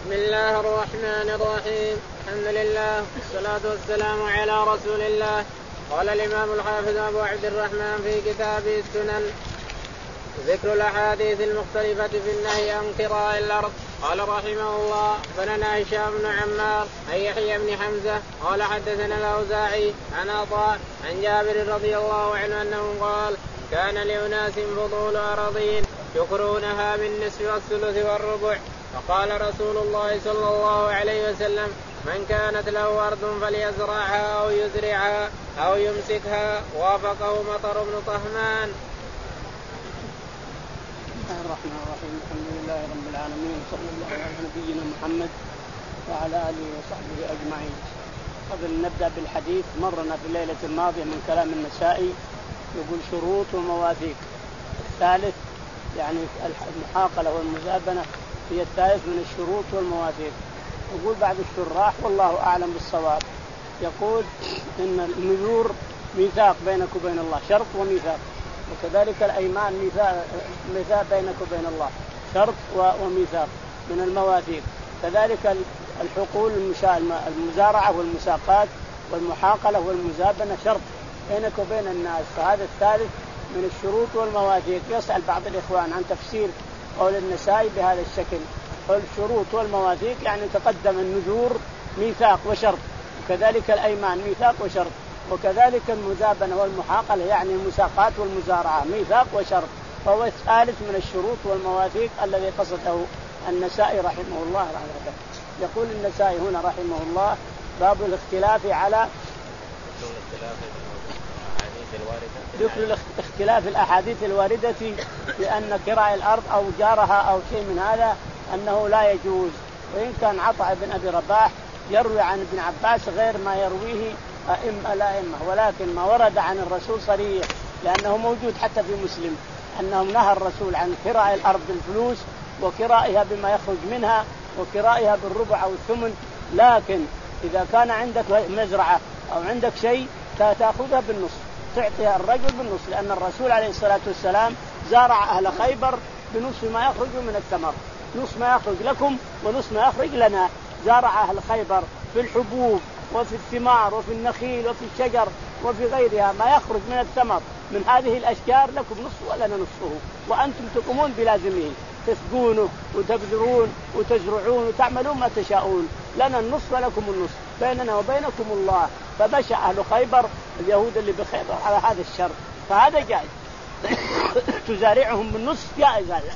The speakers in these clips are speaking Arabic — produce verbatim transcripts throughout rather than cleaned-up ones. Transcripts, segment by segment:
بسم الله الرحمن الرحيم. الحمد لله والصلاة والسلام على رسول الله. قال الإمام الحافظ أبو عبد الرحمن في كتابه السنن ذكر الأحاديث المختلفة في النهي عن كراء الأرض. قال رحمه الله بننا هشام بن عمار عن يحيى بن حمزة قال حدثنا الأوزاعي عن عطاء عن جابر رضي الله عنه أنه قال كان لأناس فضول أراضين يكرونها بالنصف والثلث والربع. فقال رسول الله صلى الله عليه وسلم من كانت له أرض فليزرعها أو يزرعها أو يمسكها. وافقه مطر بن طهمان. بسم الله الرحمن الرحيم. الحمد لله رب العالمين صلى الله على نبينا محمد وعلى آله وصحبه أجمعين. قبل أن نبدأ بالحديث مرنا في الليلة الماضية من كلام النسائي يقول شروط ومواثيق. الثالث يعني المحاقلة والمزابنة هي الثالث من الشروط والمواثيق. يقول بعد الشراح والله أعلم بالصواب يقول إن النذور ميثاق بينك وبين الله شرط وميثاق، وكذلك الأيمان ميثاق, ميثاق بينك وبين الله شرط وميثاق من المواثيق. كذلك الحقول المزارعة والمساقات والمحاقلة والمزابنة شرط بينك وبين الناس، فهذا الثالث من الشروط والمواثيق. يسأل بعض الإخوان عن تفسير قول النسائي بهذا الشكل، الشروط والمواثيق يعني تقدم النذور ميثاق وشرط، وكذلك الأيمان ميثاق وشرط، وكذلك المزابنة والمحاقلة يعني المساقات والمزارعة ميثاق وشرط، فهو الثالث من الشروط والمواثيق الذي قصده النسائي رحمه الله رحمه. يقول النسائي هنا رحمه الله باب الاختلاف على ذكر اختلاف الأحاديث الواردة بأن كراء الأرض أو جارها أو شيء من هذا أنه لا يجوز. وإن كان عطاء بن أبي رباح يروي عن ابن عباس غير ما يرويه أئمة الأئمة، ولكن ما ورد عن الرسول صريح لأنه موجود حتى في مسلم أنه نهى الرسول عن كراء الأرض بالفلوس وكرائها بما يخرج منها وكرائها بالربع أو الثمن. لكن إذا كان عندك مزرعة أو عندك شيء تأخذها بالنص، تعطيها الرجل بالنص، لأن الرسول عليه الصلاة والسلام زارع أهل خيبر بنصف ما يخرج من الثمر، نصف ما يخرج لكم ونصف ما يخرج لنا. زارع أهل خيبر في الحبوب وفي الثمار وفي النخيل وفي الشجر وفي غيرها ما يخرج من الثمر من هذه الأشجار لكم نصف ولنا نصفه، وأنتم تقومون بلازمه، تسقونه وتبذرون وتزرعون وتعملون ما تشاءون، لنا النصف ولكم النصف، بيننا وبينكم الله. فبشأ أهل خيبر اليهود اللي بخيبر على هذا الشر، فهذا جائز تزارعهم بالنصف جائز هذا.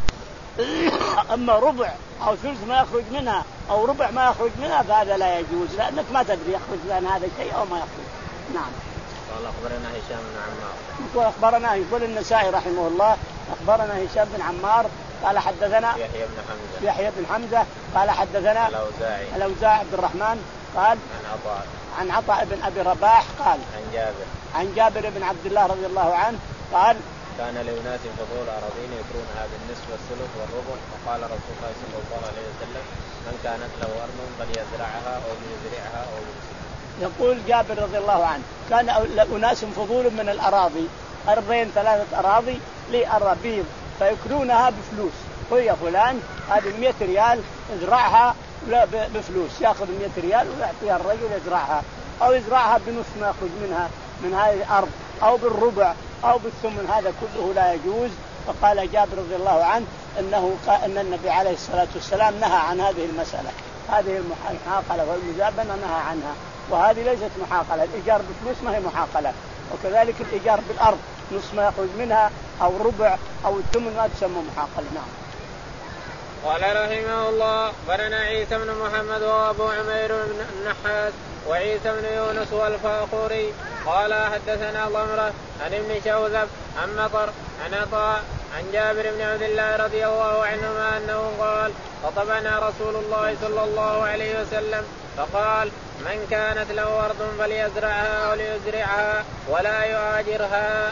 أما ربع أو ثلث ما يخرج منها أو ربع ما يخرج منها فهذا لا يجوز، لأنك ما تدري يخرج لنا هذا الشيء أو ما يخرج. نعم. قال أخبرنا هشام بن عمار. يقول أخبرنا يقول النسائي رحمه الله أخبرنا هشام بن عمار قال حدثنا يحيى بن حمزة يحيى بن حمزة قال حدثنا الأوزاعي الأوزاعي عبد الرحمن قال عن عطاء عن عطاء بن أبي رباح قال عن جابر عن جابر بن عبد الله رضي الله عنه قال كان لأناس فضول أراضين يكرونها بالنصف والثلث والربع. وقال رسول الله صلى الله عليه وسلم من كانت له أرض فليزرعها أو ليزرعها أو يمسكها. يقول جابر رضي الله عنه كان أناس فضول من الأراضي، أرضين ثلاثة أراضي لأرابيض فيكرونها بفلوس، ويا فلان هذه مئة ريال ازرعها بفلوس، يأخذ مئة ريال ويعطيها الرجل يزرعها، أو يزرعها بنصف ما يخرج منها من هذه الأرض أو بالربع أو بالثمن، هذا كله لا يجوز. فقال جابر رضي الله عنه أنه أن النبي عليه الصلاة والسلام نهى عن هذه المسألة، هذه المحاقلة والمزابنة نهى عنها، وهذه ليست محاقلة. الإيجار بفلوس ما هي محاقلة، وكذلك الإيجار بالأرض نصف ما يخرج منها أو ربع أو الثمن ما تسمى محاقلة. نعم. قال رحمه الله أخبرنا عيسى بن محمد وأبو عمير بن النحاس وعيسى بن يونس والفاخوري قال حدثنا ضمرة عن ابن شوذب عن مطر عن عطاء عن جابر بن عبد الله رضي الله عنهما أنه قال خطبنا رسول الله صلى الله عليه وسلم فقال من كانت له أرض فليزرعها وليزرعها ولا يؤاجرها.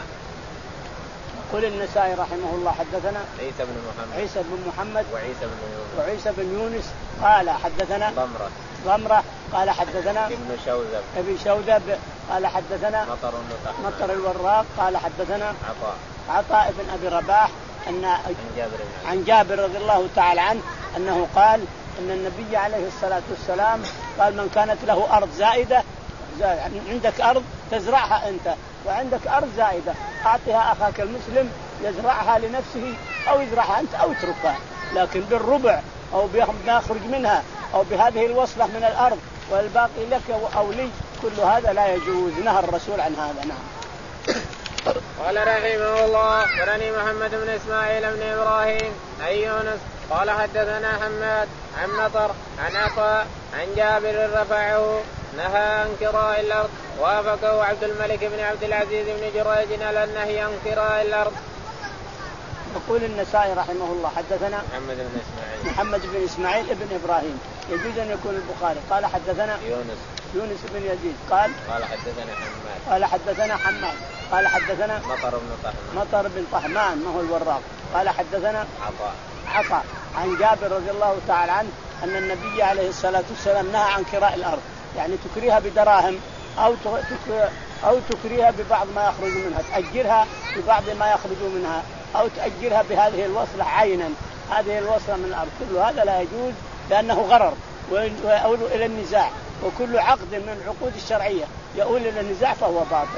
قل النسائي رحمه الله حدثنا عيسى بن محمد عيسى بن محمد وعيسى بن يونس وعيسى بن يونس قال حدثنا ضمرة ضمرة قال حدثنا ابن شوذب ابن شوذب قال حدثنا مطر مطر الوراق قال حدثنا عطاء عطاء بن أبي رباح أن عن جابر, عن جابر رضي الله تعالى عنه أنه قال أن النبي عليه الصلاة والسلام قال من كانت له أرض زائدة، يعني عندك أرض تزرعها أنت وعندك أرض زائدة أعطها أخاك المسلم يزرعها لنفسه أو يزرعها أنت أو اتركها، لكن بالربع أو بيخرج منها أو بهذه الوصلة من الأرض والباقي لك أو لي كل هذا لا يجوز، نهى الرسول عن هذا. نعم. قال رحمه الله أخبرني محمد بن إسماعيل بن إبراهيم أي يونس قال حدثنا حماد عن مطر عن عطاء عن جابر رفعه نهى عن كراء الأرض، وافقه عبد الملك بن عبد العزيز بن جريج على النهي عن كراء الأرض. يقول النسائي رحمه الله حدثنا محمد بن إسماعيل محمد بن إسماعيل ابن إبراهيم، يجوز أن يكون البخاري. قال حدثنا يونس يونس بن يزيد قال قال حدثنا حماد قال حدثنا حماد قال حدثنا مطر بن طهمان مطر بن طهمان ما هو الوراق قال حدثنا عطاء عطاء عن جابر رضي الله تعالى عنه أن النبي عليه الصلاة والسلام نهى عن كراء الأرض، يعني تكريها بدراهم أو أو تكريها ببعض ما يخرج منها، تأجرها ببعض ما يخرج منها أو تأجرها بهذه الوصلة عينا، هذه الوصلة من الأرض، كل هذا لا يجوز لأنه غرر ويؤول إلى النزاع، وكل عقد من العقود الشرعية يؤول إلى النزاع فهو باطل.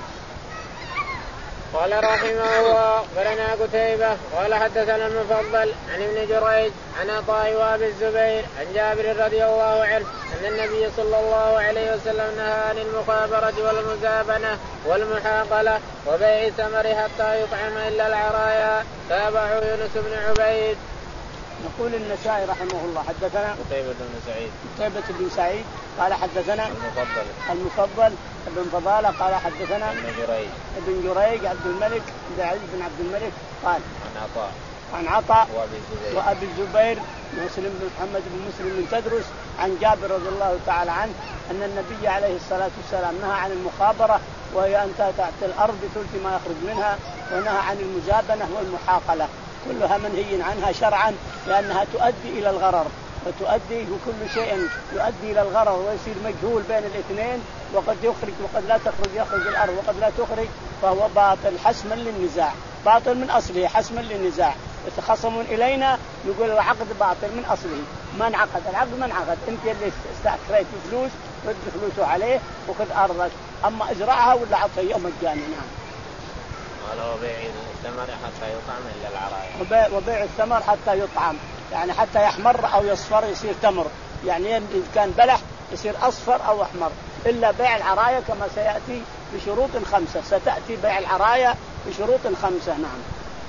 قال رحمه الله أخبرنا قتيبة قال حدثنا المفضل عن ابن جريج عن عطاء وابي الزبير عن جابر رضي الله عنه أن النبي صلى الله عليه وسلم نهى عن المخابرة والمزابنة والمحاقلة وبيع الثمر حتى يطعم إلا العرايا. تابعه يونس بن عبيد. يقول النسائي رحمه الله حدثنا قتيبة بن سعيد قتيبة بن سعيد قال حدثنا المفضل المفضل ابن فضالة قال حدثنا ابن جريج ابن جريج عبد الملك بن عزيز بن عبد الملك قال عن عطاء عن عطاء وابي الزبير وابي الزبير مسلم بن محمد بن مسلم بن تدرس عن جابر رضي الله تعالى عنه أن النبي عليه الصلاة والسلام نهى عن المخابرة وهي أن تحت الأرض ثلث ما يخرج منها، ونهى عن المزابنة والمحاقلة، كلها منهي عنها شرعا لأنها تؤدي إلى الغرر، وتؤدي بكل شيء يؤدي إلى الغرر ويصير مجهول بين الاثنين، وقد يخرج وقد لا تخرج، يخرج الأرض وقد لا تخرج، فهو باطل حسما للنزاع، باطل من أصله حسما للنزاع. يتخاصمون إلينا نقول العقد باطل من أصله، ما انعقد العقد ما انعقد، أنت اللي استأكريت فلوس رد فلوسه عليه وخذ أرضك، أما إزرعها ولا عطيه مجاني. نعم. قال وبيع الثمر حتى يطعم إلا العرايا. وبيع, وبيع الثمر حتى يطعم، يعني حتى يحمر أو يصفر يصير تمر، يعني إن كان بلح يصير أصفر أو أحمر، إلا بيع العرايا كما سيأتي بشروط خمسة، ستأتي بيع العرايا بشروط خمسة. نعم.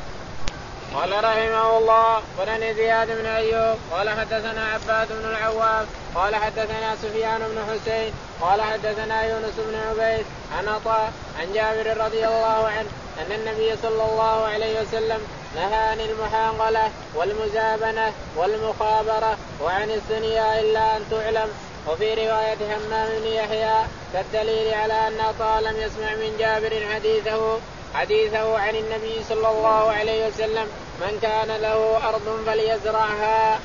قال رحمه الله أخبرني زياد بن أيوب قال حدثنا عباد بن العوام قال حدثنا سفيان بن حسين قال حدثنا يونس بن عبيد عن عطاء عن جابر رضي الله عنه أن النبي صلى الله عليه وسلم نهى عن المحاقلة والمزابنة والمخابرة وعن الثنيا إلا أن تعلم. وفي رواية همام بن يحيى كالدليل على أن عطاء لم يسمع من جابر حديثه حديثه عن النبي صلى الله عليه وسلم من كان له أرض فليزرعها.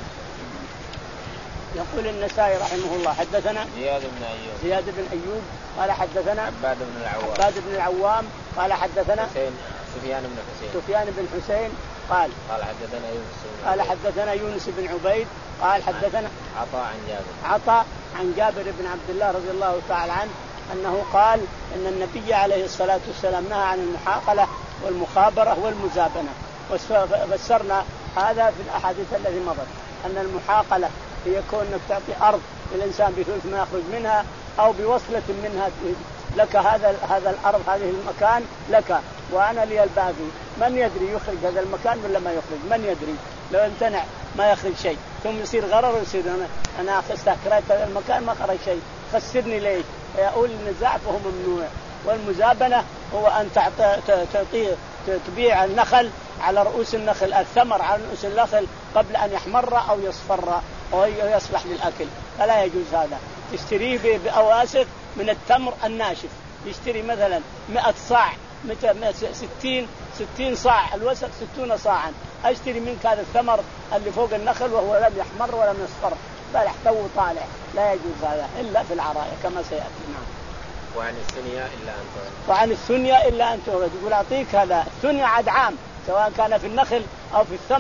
يقول النسائي رحمه الله حدثنا زياد بن أيوب زياد بن أيوب قال حدثنا عباد بن العوام عباد بن العوام قال حدثنا حسين سفيان بن حسين سفيان بن حسين قال قال حدثنا يونس قال حدثنا يونس بن عبيد قال حدثنا عطاء عن جابر عطاء عن جابر بن عبد الله رضي الله تعالى عنه أنه قال أن النبي عليه الصلاة والسلام نهى عن المحاقلة والمخابرة والمزابنة، وفسرنا هذا في الأحاديث التي مضت أن المحاقلة هي كونك تعطي أرض للإنسان بثلث ما يخرج منها أو بوصلة منها لك، هذا هذا الأرض هذه المكان لك وأنا لي الباقي، من يدري يخرج هذا المكان ولا ما يخرج؟ من يدري؟ لو امتنع ما يخرج شيء، ثم يصير غرر ويصير أنا أنا استأكريت هذا المكان ما خرج شيء، خسرني ليش؟ يقول النزاع فهو ممنوع. والمزابنة هو أن تعطي تبيع النخل على رؤوس النخل، الثمر على رؤوس النخل قبل أن يحمر أو يصفر أو يصلح للأكل، فلا يجوز هذا. تشتريه بأواسق من التمر الناشف، يشتري مثلا مئة صاع ستين ستين صاع، الوسق ستون صاعا، أشتري منك هذا الثمر اللي فوق النخل وهو لم يحمر ولم يصفر بل احتو طالع، لا يجوز هذا إلا في العرايا كما سيأتي. نعم. وعن الثنيا إلا أن تولد وعن الثنيا إلا أن تولد، يقول أعطيك هذا الثنيا عاد عام سواء كان في النخل أو في الثمر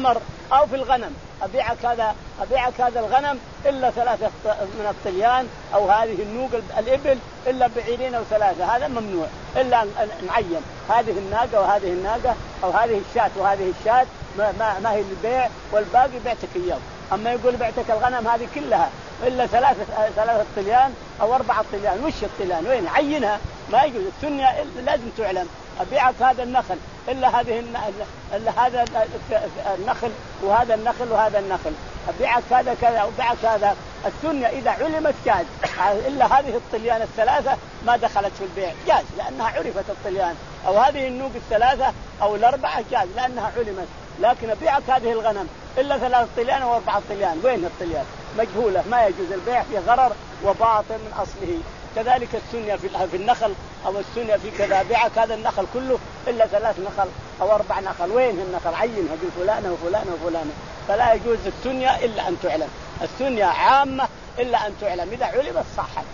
أو في الغنم أبيعك هذا أبيعك هذا الغنم إلا ثلاثة من الطليان أو هذه النوق الإبل إلا بعيرين أو ثلاثة، هذا ممنوع إلا أن نعين هذه الناقة وهذه الناقة أو هذه الشاة وهذه الشاة ما, ما, ما هي البيع، والباقي بعتك إياه. أما يقول بعتك الغنم هذه كلها إلا ثلاثة ثلاثة طليان أو أربعة طليان، وش الطليان وين عينها؟ ما يجوز. السنة لازم تعلم أبيعك هذا النخل إلا هذه إلا هذا النخل وهذا النخل وهذا النخل، أبيعك هذا كذا أبيعك هذا. السنة إذا علمت جاز، إلا هذه الطليان الثلاثة ما دخلت في البيع جاز لأنها عرفت الطليان، أو هذه النوق الثلاثة أو الأربعة جاز لأنها علمت. لكن أبيعك هذه الغنم إلا ثلاثة طليان أو أربعة طليان، وين الطليان؟ مجهولة، ما يجوز البيع، في غرر وباطل من أصله. كذلك السنة في النخل أو السنة في كذا، بيعك هذا النخل كله إلا ثلاث نخل أو أربع نخل، وين النخل؟ عينها قل فلانة وفلانة وفلانة. فلا يجوز السنة إلا أن تعلم، السنة عامة إلا أن تعلم، إذا علمت صحت.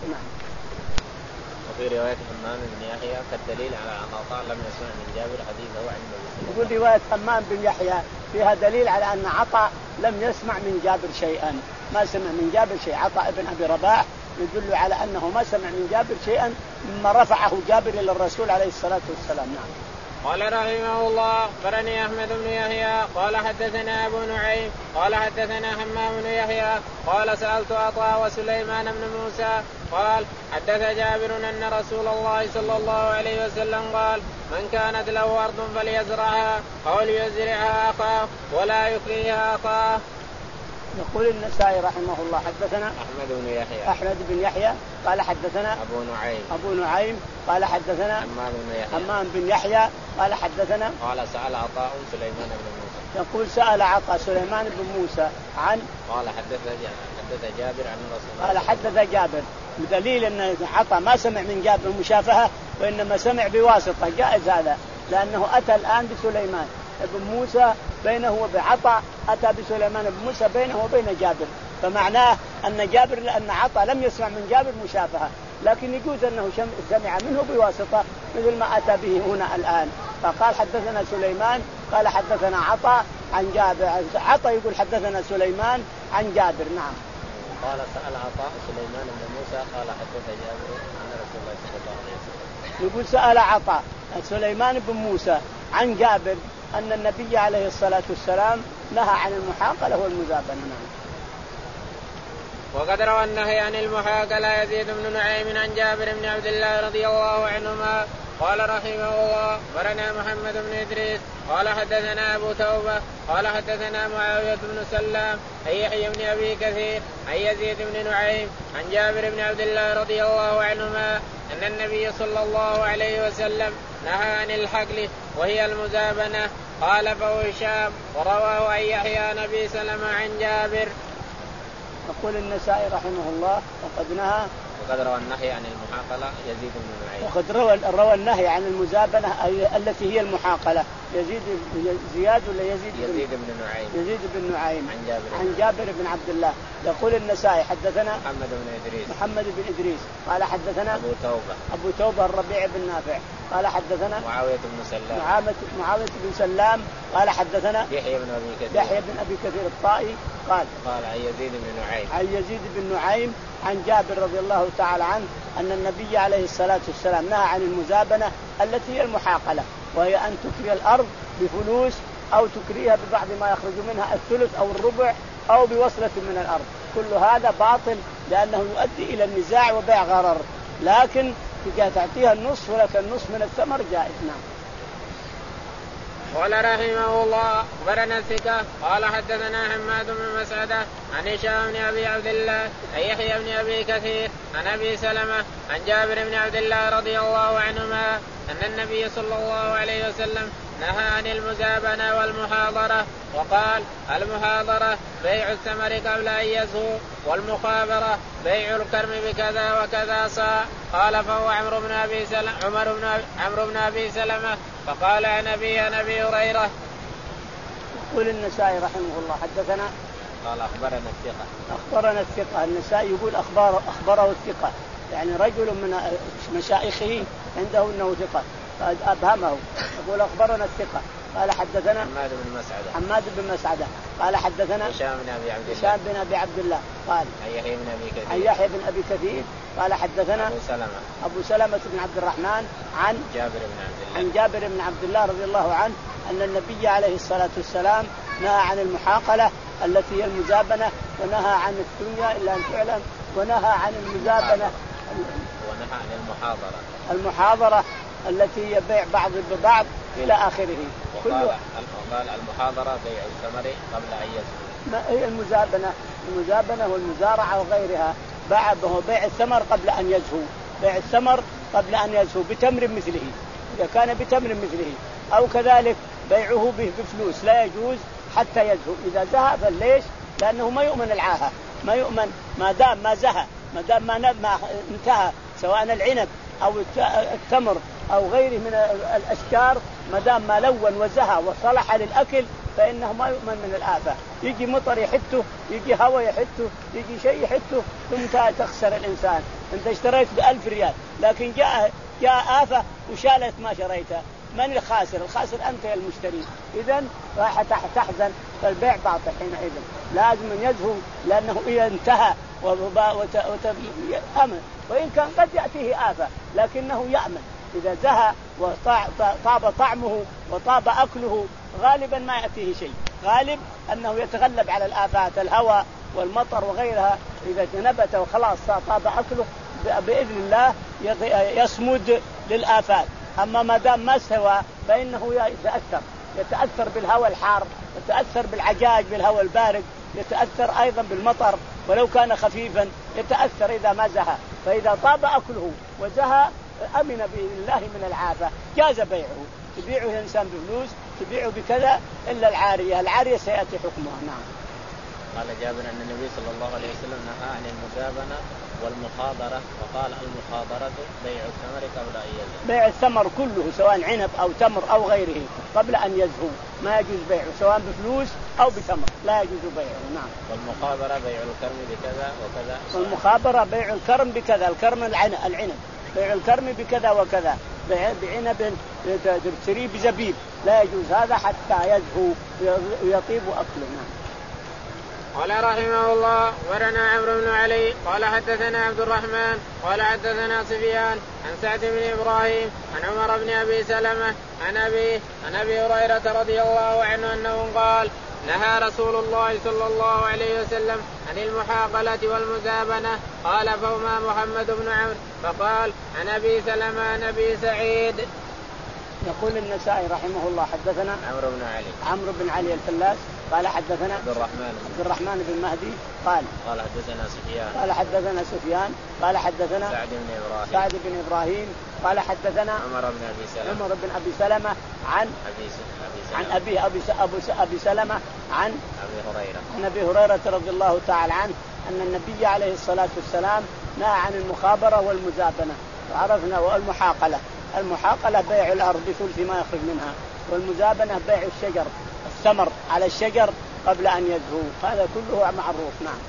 وفي رواية حمام بن يحيى كالدليل على أن عطاء لم يسمع من جابر حديثه عن النبي. يقول رواية حمام بن يحيى فيها دليل على أن عطاء لم يسمع من جابر شيئا، ما سمع من جابر شيء. عطاء بن أبي رباح يدل على أنه ما سمع من جابر شيئا مما رفعه جابر إلى الرسول عليه الصلاة والسلام. نعم. قال رحمه الله أخبرني أحمد بن يحيى قال حدثنا أبو نعيم قال حدثنا حمام بن يحيى قال سألت عطاء وسليمان بن موسى قال حدث جابر أن رسول الله صلى الله عليه وسلم قال من كانت له أرض فليزرعها أو ليزرعها أخاه ولا يكريها أخاه. يقول النسائي رحمه الله حدثنا أحمد بن يحيى أحمد بن يحيى قال حدثنا أبو نعيم أبو نعيم قال حدثنا حمام بن يحيى حمام بن يحيى قال حدثنا قال سأل عطاء سليمان بن موسى يقول سأل عطاء سليمان بن موسى عن قال حدث حدث جابر عن رسول الله قال حدث جابر، بدليل أن عطاء ما سمع من جابر مشافهة وإنما سمع بواسطة، جائز هذا لأنه أتى الآن بسليمان ابن موسى بينه وبين عطاء، أتى بسليمان بن موسى بينه وبين جابر، فمعناه أن جابر لأن عطاء لم يسمع من جابر مشافهة، لكن يجوز أنه سمع منه بواسطة مثل ما أتى به هنا الآن. فقال حدثنا سليمان قال حدثنا عطاء عن جابر، عطاء يقول حدثنا سليمان عن جابر. نعم. قال سأل عطاء سليمان بن موسى قال حدث جابر عن رسول الله صلى الله عليه وسلم. يقول سأل عطاء سليمان بن موسى عن جابر أن النبي عليه الصلاة والسلام نهى عن المحاقلة والمزابنة. وقد روى النهي عن المحاقلة يزيد بن نعيم عن جابر بن عبد الله رضي الله عنهما قال رحمه الله برنا محمد بن إدريس قال حدثنا أبو توبة قال حدثنا معاوية بن سلام عن يحيى بن أبي كثير عن يزيد بن نعيم عن جابر بن عبد الله رضي الله عنهما أن النبي صلى الله عليه وسلم نهى عن الحقل وهي المزابنة. قال فهو هشام ورواه عن يحيى نبي سلمة عن جابر. يقول النسائي رحمه الله وقد نهى وقد روى النهي عن المحاقلة يزيد بن نعيم وقد روى روى النهي عن المزابنة التي هي المحاقلة يزيد زياد ولا يزيد يزيد بن نعيم يزيد بن نعيم عن جابر عن جابر بن عبد الله. يقول النسائي حدثنا محمد بن إدريس محمد بن إدريس قال حدثنا أبو توبة أبو توبة الربيع بن نافع قال حدثنا معاوية بن سلام معاوية بن سلام قال حدثنا يحيى بن أبي كثير يحيى بن أبي كثير الطائي قال قال عن يزيد بن نعيم عن يزيد بن نعيم عن جابر رضي الله تعالى عنه أن النبي عليه الصلاة والسلام نهى عن المزابنة التي هي المحاقلة، وهي أن تكري الأرض بفلوس أو تكريها ببعض ما يخرج منها الثلث أو الربع أو بوصلة من الأرض، كل هذا باطل لأنه يؤدي إلى النزاع وبيع غرر، لكن إذا تعطيها النصف ولك النصف من الثمر جائز. نعم. قال رحمه الله أخبرنا الثقة قال حدثنا حماد بن مسعدة عن هشام بن أبي عبد الله عن يحيى بن أبي كثير عن أبي سلمة عن جابر بن عبد الله رضي الله عنهما أن النبي صلى الله عليه وسلم نهى عن المزابنة والمحاضرة وقال المحاضرة بيع الثمر قبل أن يزهو والمخابرة بيع الكرم بكذا وكذا صاع. قال فهو عمرو بن أبي سلمة عمر بن عمرو بن أبي سلمة فقال عن أبي عن أبي هريرة. يقول النسائي رحمه الله حدثنا قال أخبرنا الثقة أخبرنا الثقة. النسائي يقول أخبار أخبره الثقة، يعني رجل من مشايخه عنده أنه ثقة أبهمه، يقول أخبرنا الثقة قال حدثنا حماد بن مسعدة حماد بن مسعدة قال حدثنا هشام بن أبي عبد الله هشام بن أبي عبد الله قال عن يحيى بن أبي كثير عن يحيى بن أبي كثير قال حدثنا أبو سلمة أبو سلمة بن عبد الرحمن عن جابر بن عبد الله عن جابر بن عبد الله رضي الله عنه أن النبي عليه الصلاة والسلام نهى عن المحاقلة التي هي المزابنة، ونهى عن الدنيا إلا أن تعلم، ونهى عن المزابنة ونهى عن المحاضرة المحاضرة التي هي بيع بعض ببعض إلى آخره. وقال المحاضرة بيع الثمر قبل أن يزهو. ما هي المزابنة؟ المزابنة والمزارعة وغيرها باع بيع الثمر قبل أن يزهو، بيع الثمر قبل أن يزهو بتمر مثله، إذا كان بتمر مثله، أو كذلك بيعه بفلوس لا يجوز حتى يزهو. إذا زهى فليش؟ لأنه ما يؤمن العاهة، ما يؤمن ما دام ما زهى، ما دام ما, ما انتهى، سواء العنب أو التمر أو غيره من الأشجار، ما دام ما لون وزهى وصلح للأكل فإنه ما يؤمن من الآفة. يجي مطر يحته، يجي هواء يحته، يجي شيء يحته، ثم تخسر الإنسان. أنت اشتريت بألف ريال لكن جاء جاء آفة وشالت ما شريتها، من الخاسر؟ الخاسر أنت يا المشتري. إذن راح تحزن، فالبيع باطل حينئذ. لازم من يزهو، لأنه إذا انتهى وأمن، وإن كان قد يأتيه آفة لكنه يأمن. إذا زهى وطاب طعمه وطاب أكله غالبا ما يأتيه شيء، غالب أنه يتغلب على الآفات، الهواء والمطر وغيرها. إذا نبت وخلاص طاب أكله بإذن الله يصمد للآفات. أما ما دام ما استوى فإنه يتأثر يتأثر بالهواء الحار، يتأثر بالعجاج بالهواء البارد، يتأثر أيضا بالمطر ولو كان خفيفا، يتأثر إذا ما زهى. فإذا طاب أكله وزهى أمن بإذن الله من العافة، جاز بيعه. تبيعه الإنسان بفلوس، تبيعه بكذا، إلا العارية، العارية سيأتي حكمها. نعم. قال جابر أن النبي صلى الله عليه وسلم نهى عن المزابنة والمخاضرة، وقال المخاضرة بيع الثمر قبل أن يزهو. بيع الثمر كله سواء عنب أو تمر أو غيره قبل أن يزهو ما يجوز بيعه، سواء بفلوس أو بتمر لا يجوز بيعه. نعم. والمخابرة بيع الكرم بكذا وكذا. والمخابرة بيع الكرم بكذا، الكرم العنب بيع الكرم بكذا وكذا، بعنب تشتريه بزبيب لا يجوز هذا حتى يزهو ويطيب أكله. نعم. قال رحمه الله ورنا عمرو بن علي قال حدثنا عبد الرحمن قال حدثنا سفيان عن سعد بن إبراهيم عن عمر بن أبي سلمة عن أبيه عن أبي هريرة رضي الله عنه أنه قال نهى رسول الله صلى الله عليه وسلم عن المحاقلة والمزابنة. قال فهما محمد بن عمرو فقال عن أبي سلمة عن أبي سعيد. يقول النسائي رحمه الله حدثنا عمرو بن علي عمرو بن علي الفلاس قال حدثنا عبد الرحمن عبد الرحمن بن مهدي قال قال حدثنا سفيان قال حدثنا سفيان قال حدثنا سعد بن إبراهيم سعد بن إبراهيم قال حدثنا عمر بن أبي سلمة عمر بن أبي سلمة عن أبي سلمة عن أبي أبي أبو أبي سلمة عن أبي هريرة عن أبي هريرة رضي الله تعالى عنه أن النبي عليه الصلاة والسلام نهى عن المخابرة والمزابنة. وعرفنا والمحاقلة، المحاقلة بيع الأرض بثلث ما يخرج منها، والمزابنة بيع الشجر الثمر على الشجر قبل أن يزهو، هذا كله معروف. نعم.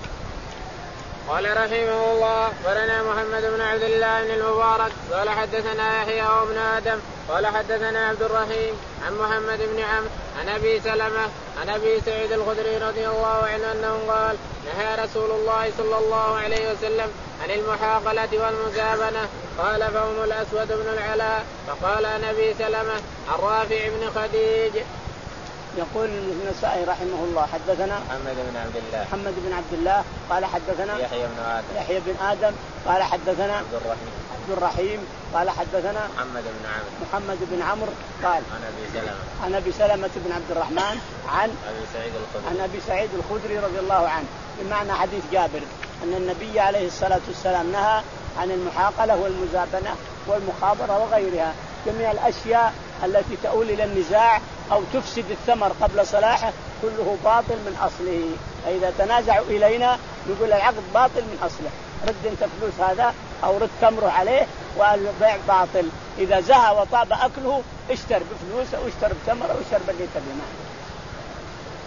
قال رحمه الله ورنا محمد بن عبد الله بن المبارك قال حدثنا يحيى وابن آدم قال حدثنا عبد الرحيم عن محمد بن عمرو عن أبي سلمة عن أبي سعيد الخدري رضي الله عنه أنه قال نهى رسول الله صلى الله عليه وسلم عن المحاقلة والمزابنة. قال فهم الأسود بن العلاء فقال عن أبي سلمة عن رافع بن خديج. يقول النسائي رحمه الله حدثنا محمد بن عبد الله محمد بن عبد الله قال حدثنا يحيى بن آدم يحيى بن آدم قال حدثنا عبد الرحيم عبد الرحيم قال حدثنا محمد بن عمرو محمد بن عمرو قال عن أبي سلمة عن أبي سلمة بن عبد الرحمن عن أبي سعيد الخدري عن أبي سعيد الخدري رضي الله عنه بمعنى حديث جابر أن النبي عليه الصلاة والسلام نهى عن المحاقلة والمزابنة والمخابرة وغيرها، جميع الأشياء التي تؤول إلى النزاع أو تفسد الثمر قبل صلاحه كله باطل من أصله. إذا تنازعوا إلينا نقول العقد باطل من أصله، رد أنت فلوس هذا أو رد تمره عليه والبيع باطل. إذا زهى وطاب أكله اشتر بفلوس أو اشتر بتمر أو اشتر باللي تبي.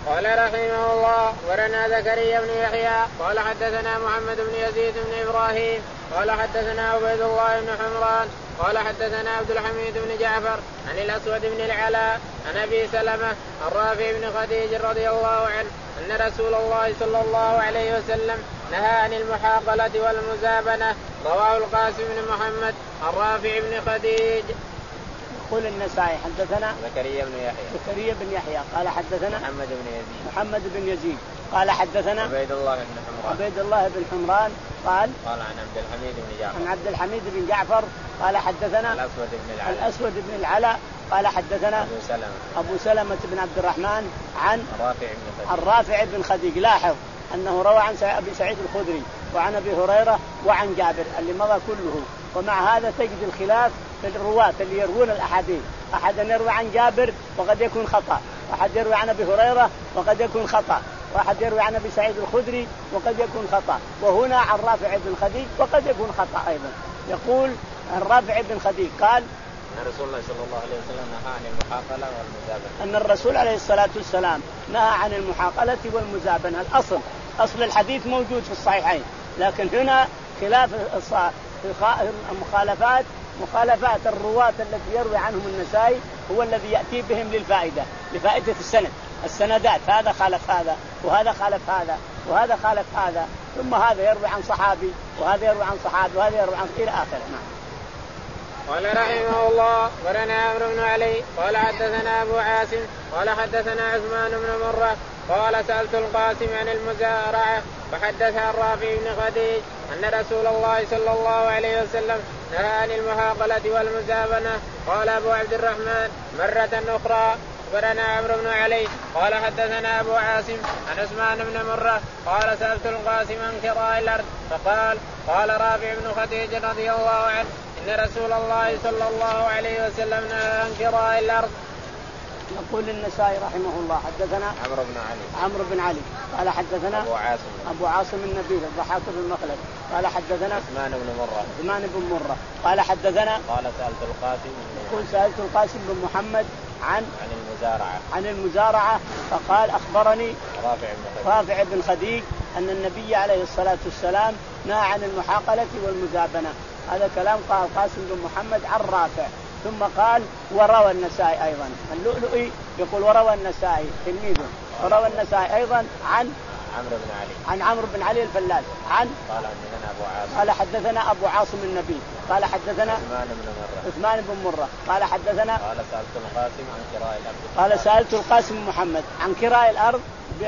قال رحمه الله ورنا زكريا بن يحيى قال حدثنا محمد بن يزيد بن إبراهيم قال حدثنا عبيد الله بن حمران قال حدثنا عبد الحميد بن جعفر عن الأسود بن العلاء عن أبي سلمة عن رافع بن خديج رضي الله عنه أن رسول الله صلى الله عليه وسلم نهى عن المحاقلة والمزابنة. رواه القاسم بن محمد عن رافع بن خديج. يقول النسائي حدثنا زكريا بن يحيى زكريا بن يحيى قال حدثنا محمد بن يزيد محمد بن يزيد قال حدثنا عبيد الله بن حمران عبيد الله بن حمران قال قال عن عبد الحميد بن جعفر عن عبد الحميد بن جعفر قال حدثنا الأسود بن العلاء الأسود بن العلاء قال حدثنا أبو سلمة أبو سلمة بن عبد الرحمن عن رافع بن عن رافع بن خديج. لاحظ أنه روى عن أبي سعيد الخدري وعن أبي هريرة وعن جابر اللي مضى كله. ومع هذا تجد الخلاف في الرواة اللي يروون الأحاديث. أحد يروي عن جابر وقد يكون خطأ، أحد يروي عن أبي هريرة وقد يكون خطأ، واحد يروي عن أبي سعيد الخدري وقد يكون خطأ، وهنا عن رافع بن خديج وقد يكون خطأ أيضا. يقول عن رافع بن خديج قال أن رسول الله صلى الله عليه وسلم نهى عن المحاقلة والمزابنة. أن الرسول عليه الصلاة والسلام نهى عن المحاقلة والمزابنة. الأصل أصل الحديث موجود في الصحيحين، لكن هنا خلاف المخالفات مخالفات الرواة التي يروي عنهم النسائي هو الذي يأتي بهم للفائدة لفائدة السند السندات. هذا خالف هذا وهذا خالف هذا وهذا خالف هذا، ثم هذا يروي عن صحابي وهذا يروي عن صحابي وهذا يروي عن إلى آخره. نعم. قال رحمه الله ورنا عمرو بن علي قال حدثنا أبو عاصم قال حدثنا عثمان بن مرة قال سألت القاسم عن المزارعة فحدثها الرافع بن خديج أن رسول الله صلى الله عليه وسلم نهى عن المحاقلة والمزابنة. قال أبو عبد الرحمن مرة أخرى ورنا عمرو بن علي قال حدثنا أبو عاصم عن عثمان بن مرة قال سألت القاسم عن كراء الأرض فقال قال رافع بن خديج رضي الله عنه إن رسول الله صلى الله عليه وسلم نهى عن كراء الأرض. يقول النسائي رحمه الله حدثنا عمرو بن علي عمرو بن علي قال حدثنا أبو عاصم أبو عاصم النبيل الضحاك بن مخلد قال حدثنا عثمان بن مرة عثمان بن مرة قال حدثنا قال سألت القاسم يقول سألت القاسم بن محمد عن عن المزارعة عن المزارعة فقال أخبرني رافع بن رافع بن خديج أن النبي عليه الصلاة والسلام نهى عن المحاقلة والمزابنة. هذا كلام قال القاسم بن محمد عن رافع. ثم قال وروى النسائي أيضا اللؤلؤي يقول وروى النسائي تلميذه وروى النسائي أيضا عن عمرو بن علي عن عمرو بن علي الفلاس عن قال حدثنا أبو عاصم قال حدثنا أبو عاصم النبي قال حدثنا عثمان بن مرة عثمان بن مرة قال حدثنا قال سألت القاسم عن كراء الأرض قال سألت القاسم محمد عن كراء الأرض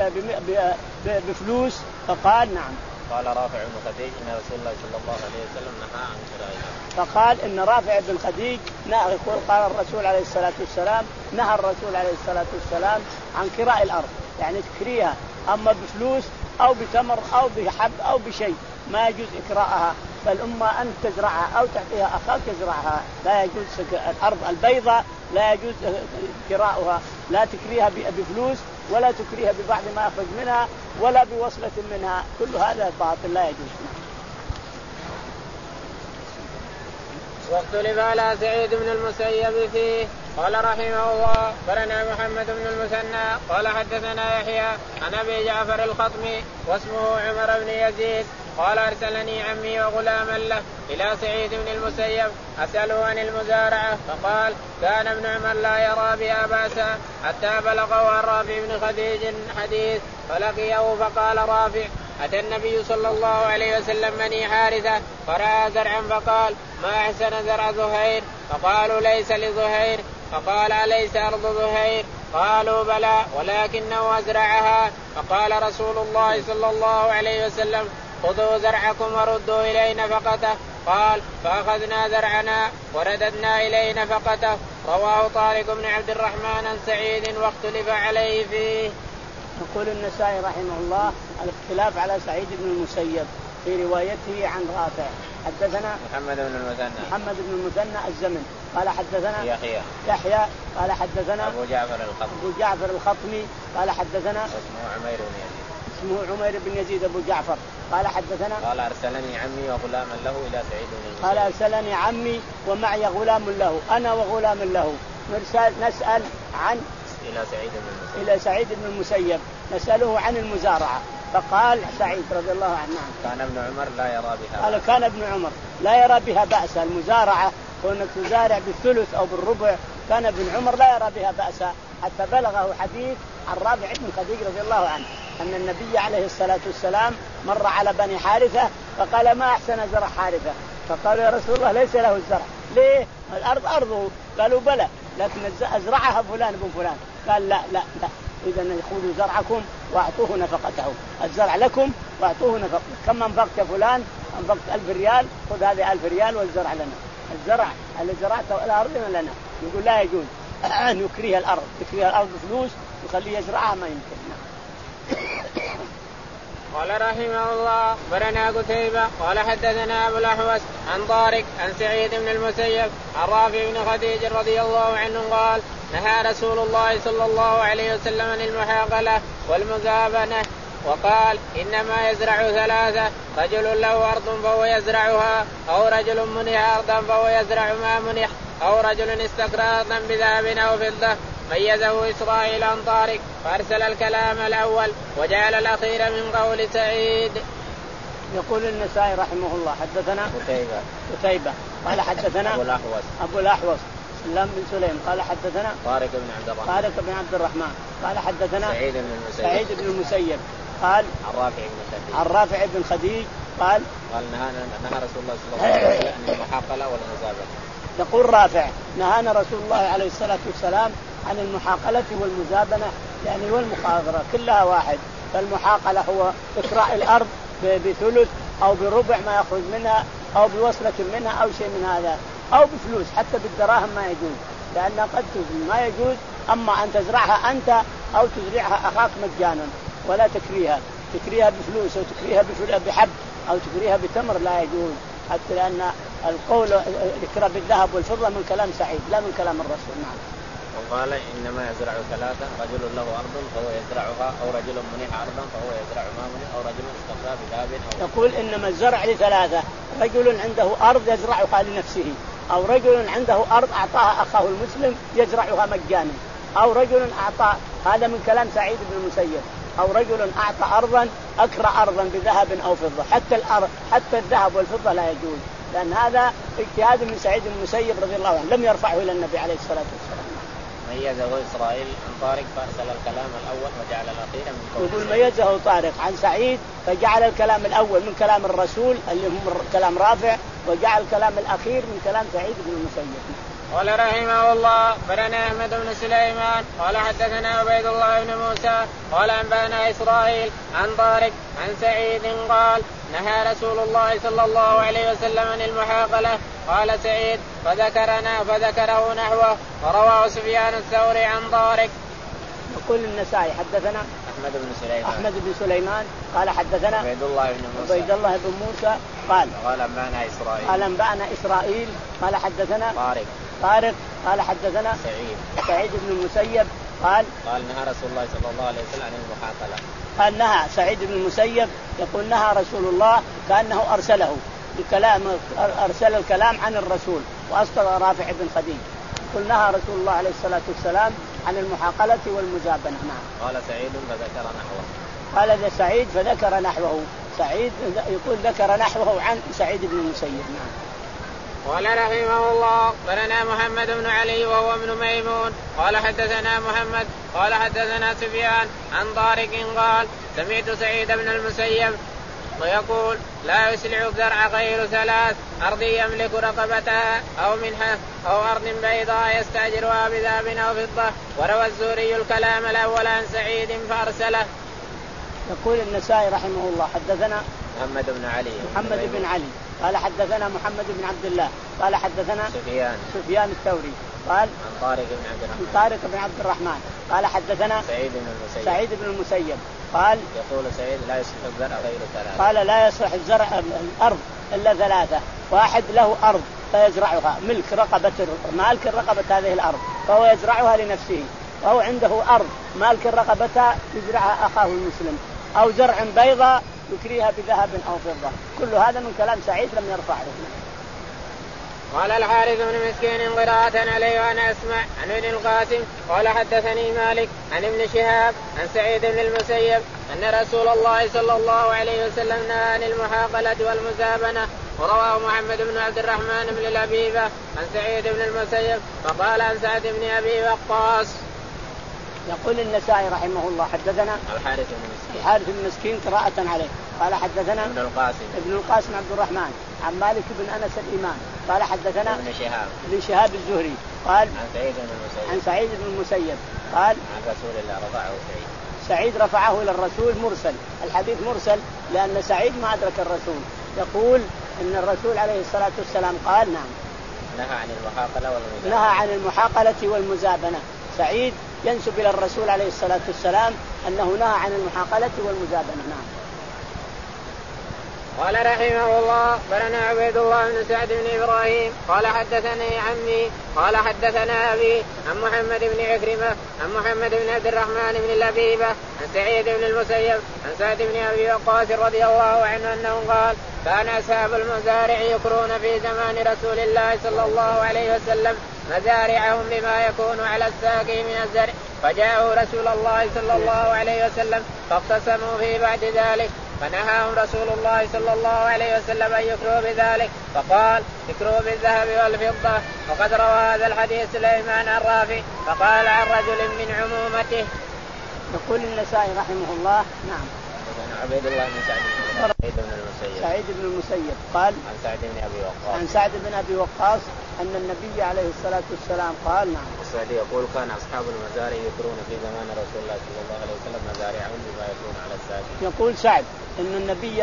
بفلوس فقال نعم. قال رافع بن خديج إن رسول الله صلى الله عليه وسلم نهى عن كراء الأرض. فقال إن رافع بن خديج نهى يقول قال الرسول عليه الصلاة والسلام نهى الرسول عليه الصلاة والسلام عن كراء الأرض يعني تكريها أما بفلوس أو بتمر أو بحب أو بشيء ما يجوز إكراءها. فالأمة أن تزرعها أو تعطيها أخاك يزرعها لا يجوز. الأرض البيضاء لا يجوز كراؤها لا تكريها بفلوس ولا تكريها ببعض ما أخرج منها ولا بوصلة منها كل هذا باطل لا يجوز. واختلف على سعيد بن المسيب فيه. قال رحمه الله برنا محمد بن المثنى قال حدثنا يحيى عن أبي جعفر الخطمي واسمه عمر بن يزيد قال أرسلني عمي وغلاما له إلى سعيد بن المسيب أسأله عن المزارعة فقال كان ابن عمر لا يرى بها بأسا حتى بلغه عن رافع بن خديج حديث فلقيه فقال رافع أتى النبي صلى الله عليه وسلم بني حارثة فرأى زرعا فقال ما أحسن زرع زهير فقالوا ليس لزهير فقال أليس أرض زهير قالوا بلى ولكنه أزرعها فقال رسول الله صلى الله عليه وسلم خذوا زرعكم وردوا إلي نفقته قال فأخذنا زرعنا ورددنا إليه نفقته. رواه طارق بن عبد الرحمن عن سعيد واختلف عليه فيه. يقول النسائي رحمه الله الاختلاف على سعيد بن المسيب في روايته عن رافع. حدثنا محمد بن المثنى محمد بن المثنى الزمن قال حدثنا يحيى يحيى قال حدثنا أبو جعفر الخطمي أبو جعفر الخطمي قال حدثنا اسمه عمير بن يزيد اسمه عمير بن يزيد أبو جعفر قال حدثنا قال أرسلني عمي وغلاما له إلى سعيد بن المسيب قال أرسلني عمي ومعي غلام له أنا وغلام له نسأل, نسأل عن إلى سعيد بن المسيب إلى سعيد بن المسيب نسأله عن المزارعة، فقال سعيد رضي الله عنه كان ابن عمر لا يرى بها قال كان ابن عمر لا يرى بها بأسا، المزارعة وأنك تزارع بالثلث أو بالربع كان ابن عمر لا يرى بها بأسا، حتى بلغه حديث عن رافع بن خديج رضي الله عنه أن النبي عليه الصلاة والسلام مر على بني حارثة فقال ما أحسن زرع حارثة، فقالوا يا رسول الله ليس له الزرع، ليه؟ الأرض أرضه، قالوا بلى لكن أزرعها فلان بن فلان، قال لا لا لا، إذا خذوا زرعكم وأعطوه نفقته، الزرع لكم وأعطوه نفقته، كم أنفقت فلان؟ أنفقت ألف ريال، خذ هذه ألف ريال والزرع لنا، الزرع اللي زرعته الأرض لنا. يقول لا يجوز أن يكريها الأرض، يكريها الأرض فلوس وخليه يزرعها ما يمكن. قال رحمه الله برنا قتيبة قال حدثنا أبو الأحوص عن طارق عن سعيد بن المسيب عن رافع بن خديج رضي الله عنه قال نهى رسول الله صلى الله عليه وسلم عن المحاقلة والمزابنة وقال إنما يزرع ثلاثة، رجل له أرض فهو يزرعها، أو رجل منح أرضا فهو يزرع ما منح، أو رجل استكرى أرضا بذهب أو فضة. ميزه إسرائيل عن طارق فأرسل الكلام الأول وجعل الأخير من قول سعيد. يقول النسائي رحمه الله حدثنا قتيبة قتيبة قال حدثنا أبو الأحوص أبو الأحوص سلام بن سليم قال حدثنا طارق بن عبد الرحمن طارق بن عبد الرحمن قال حدثنا سعيد بن المسيب سعيد بن المسيب قال عن رافع بن خديج عن رافع بن خديج قال قال نهى نهى رسول الله صلى الله عليه وسلم عن المحاقلة والمزابنة. يقول رافع نهانا رسول الله عليه الصلاة والسلام عن المحاقلة والمزابنة يعني والمخاضرة كلها واحد. فالمحاقلة هو إكراء الأرض بثلث أو بربع ما يخرج منها أو بوصلة منها أو شيء من هذا أو بفلوس، حتى بالدراهم ما يجوز لأن قد ما يجوز. أما أن تزرعها أنت أو تزرعها أخاك مجانا ولا تكريها، تكريها بفلوس أو تكريها بحب أو تكريها بتمر لا يجوز، حتى لأن القول الإكراه بالذهب والفضة من كلام سعيد لا من كلام الرسول. نعم. وقال إنما يزرع ثلاثة، رجل له أرض فهو يزرعها، أو رجل منح أرضا فهو يزرع ما منح، أو رجل استقرى بذهب أو. يقول إنما الزرع لثلاثة، رجل عنده أرض يزرعها لنفسه، أو رجل عنده أرض أعطاها أخاه المسلم يزرعها مجانا، أو رجل أعطى، هذا من كلام سعيد بن المسيب، أو رجل أعطى أرضا أكرى أرضا بذهب أو فضة. حتى الأرض حتى الذهب والفضة لا يجوز، لأن هذا اجتهاد من سعيد بن المسيب رضي الله عنه لم يرفعه إلى النبي عليه الصلاة والسلام. ميزه إسرائيل عن طارق فأرسل الكلام الأول وجعل الأخير من قول. يقول ميزه طارق عن سعيد فجعل الكلام الأول من كلام الرسول اللي هم كلام رافع، وجعل الكلام الأخير من كلام سعيد بن المسيب. قال رحمه الله برنا أحمد بن سليمان قال حدثنا عبيد الله بن موسى قال أنبانا إسرائيل عن طارق عن سعيد قال نهى رسول الله صلى الله عليه وسلم عن المحاقلة. قال سعيد فذكرنا فذكره نحوه ورواه سفيان الثوري عن طارق. يقول النسائي حدثنا أحمد بن سليمان أحمد بن سليمان قال حدثنا عبيد الله بن موسى عبيد الله بن موسى قال قال أنبانا إسرائيل قال أنبانا إسرائيل قال حدثنا طارق طارق قال حدثنا سعيد سعيد بن المسيب قال قال نهى رسول الله صلى الله عليه وسلم عن المحاقلة. قال نهى سعيد بن المسيب يقول نهى رسول الله كأنه أرسله بكلام، أرسل الكلام عن الرسول وأسقط رافع بن خديج. يقول نهى رسول الله عليه الصلاة والسلام عن المحاقلة والمزابنة. نعم. قال سعيد فذكر نحوه. قال ذا سعيد فذكر نحوه. سعيد يقول ذكر نحوه عن سعيد بن المسيب. نعم. قال رحمه الله برنا محمد بن علي وهو ابن ميمون قال حدثنا محمد قال حدثنا سفيان عن طارق قال سمعت سعيد بن المسيب ويقول لا يسلع الزرع غير ثلاث، أرض يملك رقبتها أو منحة، أو أرض بيضاء يستأجرها بذهب أو فضة. وروى الزهري الكلام الأول عن سعيد فأرسله. يقول النسائي رحمه الله حدثنا محمد بن علي محمد بن علي قال حدثنا محمد بن عبد الله قال حدثنا سفيان سفيان الثوري قال عن طارق بن عبد الرحمن طارق بن عبد الرحمن قال حدثنا سعيد بن المسيب سعيد بن المسيب قال يقول سعيد لا يصلح الزرع غير ثلاثة. قال لا يصلح الزرع الأرض إلا ثلاثة، واحد له أرض فيزرعها ملك رقبة مالك رقبة هذه الأرض فهو يزرعها لنفسه، وهو عنده أرض مالك رقبتها يزرعها أخاه المسلم، أو زرع بيضاء يكريها بذهب أو فضة. كل هذا من كلام سعيد لم يرفعه. قال الحارث بن مسكين قراءة عليه وأنا أسمع عن ابن القاسم قال حدثني مالك عن ابن شهاب عن سعيد بن المسيب أن رسول الله صلى الله عليه وسلم نهى عن المحاقلة والمزابنة. ورواه محمد بن عبد الرحمن بن لبيبة عن سعيد بن المسيب فقال عن سعد بن أبي وقاص. يقول النسائي رحمه الله حدثنا الحارث بن مسكين الحارث بن مسكين قراءة عليه قال حدثنا ابن القاسم ابن القاسم عبد الرحمن عن مالك بن أنس الإمام قال حدثنا ابن شهاب ابن شهاب الزهري قال عن سعيد بن المسيب عن سعيد بن المسيب قال عن رسول الله رفعه سعيد سعيد رفعه إلى الرسول مرسل. الحديث مرسل لأن سعيد ما أدرك الرسول. يقول إن الرسول عليه الصلاة والسلام قال نعم نهى عن المحاقلة والمزابنة نهى عن المحاقلة والمزابنة. سعيد ينسب إلى الرسول عليه الصلاة والسلام أنه نهى عن المحاقلة والمزابنة. نعم. قال رحمه الله برنا عبيد الله بن سعد بن إبراهيم قال حدثني عمي قال حدثنا أبي عن محمد بن عكرمة عن محمد بن عبد الرحمن بن لبيبة عن سعيد بن المسيب عن سعد بن أبي وقاص رضي الله عنه أنه قال كان أصحاب المزارع يكرون في زمان رسول الله صلى الله عليه وسلم مزارعهم بما يكون على الساقي من الزرع فجاءوا رسول الله صلى الله عليه وسلم فاقتسموا في بعد ذلك فنهاهم رسول الله صلى الله عليه وسلم أن يكروا بذلك فقال اكروا بالذهب والفضة. وقد روى هذا الحديث سليمان عن رافع فقال عن رجل من عمومته. يقول النسائي رحمه الله نعم عبيد الله بن سعد بن المسيب سعيد بن المسيب قال عن سعد بن أبي وقاص عن سعد بن أبي وقاص أن النبي عليه الصلاة والسلام قال نعم السعدي يقول كان أصحاب المزارع يكرون في زمان رسول الله صلى الله عليه وسلم مزارعهم بما يكون على الساقي. يقول سعد أن النبي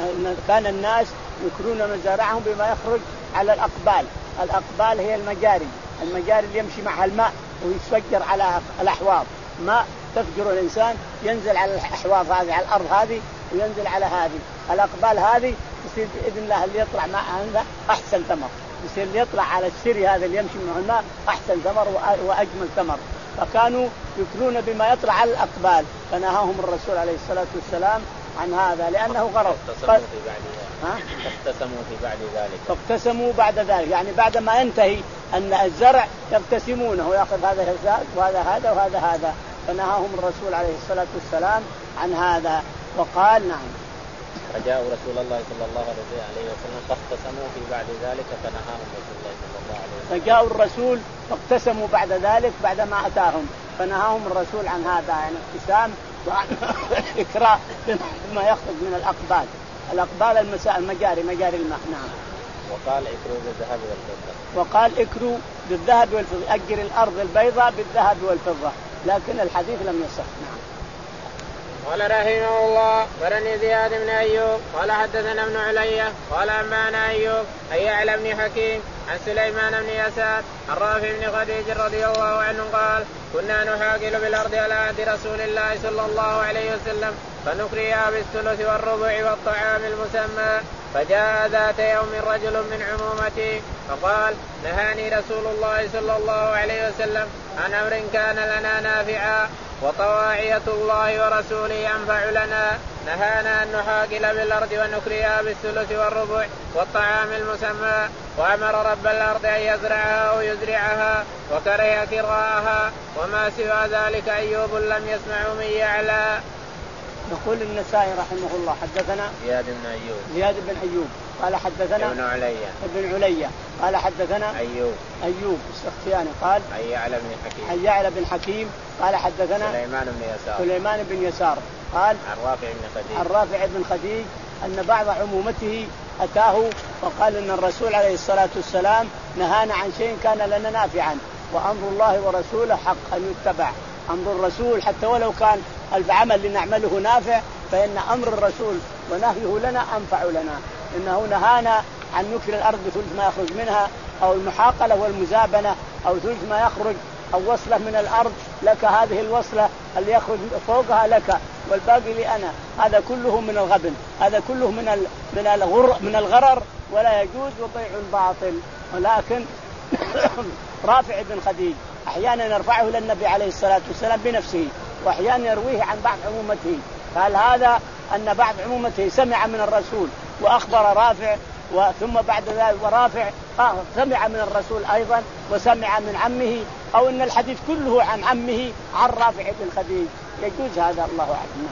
كان الناس يكرون مزارعهم بما يخرج على الأقبال. الأقبال هي المجاري المجاري اللي يمشي معها الماء ويتفجر على الأحواض ماء تفجر الإنسان ينزل على الأحواض هذه على الأرض هذه وينزل على هذه الأقبال هذه يصير بإذن الله اللي يطلع ماء هذا أحسن ثمر يصير اللي يطلع على السري هذا اللي يمشي مع الماء أحسن ثمر وأجمل ثمر. فكانوا يكرون بما يطلع على الأقبال فنهاهم الرسول عليه الصلاة والسلام عن هذا لأنه غرض. فاقتسموا في بعد فاقتسموا في بعد ذلك فاقتسموا بعد ذلك يعني بعد ما ينتهي أن الزرع يقتسمونه يأخذ هذا هذا وهذا هذا وهذا هذا فنهاهم الرسول عليه الصلاة والسلام عن هذا. وقال نعم فجاءوا رسول الله صلى الله عليه وسلم فاقتسموا في بعد ذلك فنهاهم رسول الله صلى الله عليه وسلم. فجاءوا الرسول فاقتسموا بعد ذلك بعد ما أتاهم فنهاهم الرسول عن هذا يعني اقتسام وعن إكراء بما يخرج من الأقبال. الأقبال المساء المجاري مجاري الماء. نعم. وقال اكروا بالذهب والفضة. وقال اكروا بالذهب والفضة أجر الأرض البيضاء بالذهب والفضة لكن الحديث لم يصح. نعم. قال رحمه الله برني زياد بن أيوب قال حدثنا ابن علية قال أنبانا أيوب أي على ابن حكيم عن سليمان بن يسار عن رافع بن خديج رضي الله عنه قال كنا نحاكل بالأرض على عهد رسول الله صلى الله عليه وسلم فنكريها بالثلث والربع والطعام المسمى. فجاء ذات يوم رجل من عمومتي فقال نهاني رسول الله صلى الله عليه وسلم عن أمر كان لنا نافعا وطواعية الله ورسوله أنفع لنا نهانا أن نحاكل بالأرض ونكريها بالثلث والربع والطعام المسمى وأمر رب الأرض أن يزرعها أو يزرعها وكره كراءها وما سوى ذلك أيوب لم يسمع من يعلى. يقول النسائي رحمه الله حدثنا زياد بن أيوب زياد بن أيوب قال حدثنا ابن علية ابن علية قال حدثنا أيوب أيوب السختياني قال أي على بن حكيم أي على بن حكيم قال حدثنا سليمان بن يسار سليمان بن يسار قال عن رافع بن خديج عن رافع بن خديج أن بعض عمومته أتاه وقال أن الرسول عليه الصلاة والسلام نهانا عن شيء كان لنا نافعا وأمر الله ورسوله حق أن يتبع. أمر الرسول حتى ولو كان العمل اللي نعمله نافع فإن أمر الرسول ونهيه لنا أنفع لنا. إنه نهانا عن نكر الأرض ثلث ما يخرج منها أو المحاقلة والمزابنة أو ثلث ما يخرج أو وصلة من الأرض لك هذه الوصلة اللي يخرج فوقها لك والباقي لي أنا. هذا كله من الغبن هذا كله من ال من الغر من الغرر ولا يجوز وبيع باطل. ولكن رافع بن خديج أحيانا يرفعه للنبي عليه الصلاة والسلام بنفسه وأحيانا يرويه عن بعض عمومته. قال هذا أن بعض عمومته سمع من الرسول وأخبر رافع وثم بعد ذلك ورافع آه سمع من الرسول أيضا وسمع من عمه، أو أن الحديث كله عن عمه عن رافع بن خديج، يجوز هذا الله أعلم.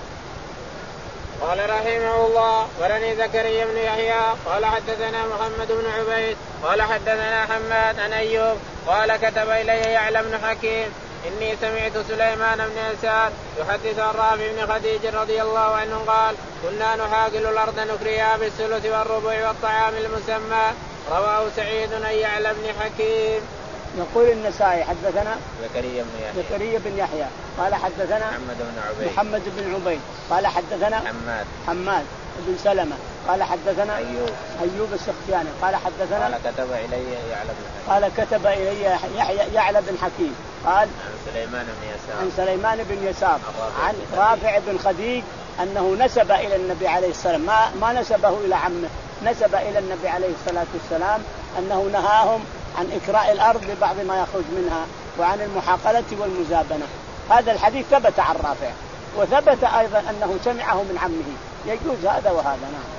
قال رحمه الله ولني زكريا بن يحيى قال حدثنا محمد بن عبيد قال حدثنا حماد عن أيوب قال كتب إلي يعلى بن حكيم إني سمعت سليمان بن يسار يحدث عن رافع بن خديج رضي الله عنه قال كنا نحاكل الأرض نكريها بالثلث والربع والطعام المسمى. رواه سعيد عن يعلى بن حكيم. يقول النسائي حدثنا زكريا بن يحيى زكريا بن يحيى قال حدثنا محمد بن عبيد محمد بن عبيد قال حدثنا حماد حماد بن سلمة قال حدثنا أيوب أيوب السختياني قال حدثنا قال كتب إلي يعلى بن حكيم قال كتب إلي يحيى يعلى بن حكيم قال عن سليمان بن يسار عن سليمان بن يسار عن رافع بن خديج أنه نسب إلى النبي عليه السلام ما ما نسبه إلى عمه، نسب إلى النبي عليه الصلاة والسلام أنه نهاهم عن إكراء الأرض لبعض ما يخرج منها وعن المحاقلة والمزابنة. هذا الحديث ثبت عن رافع، وثبت أيضا أنه سمعه من عمه، يجوز هذا وهذا. نعم.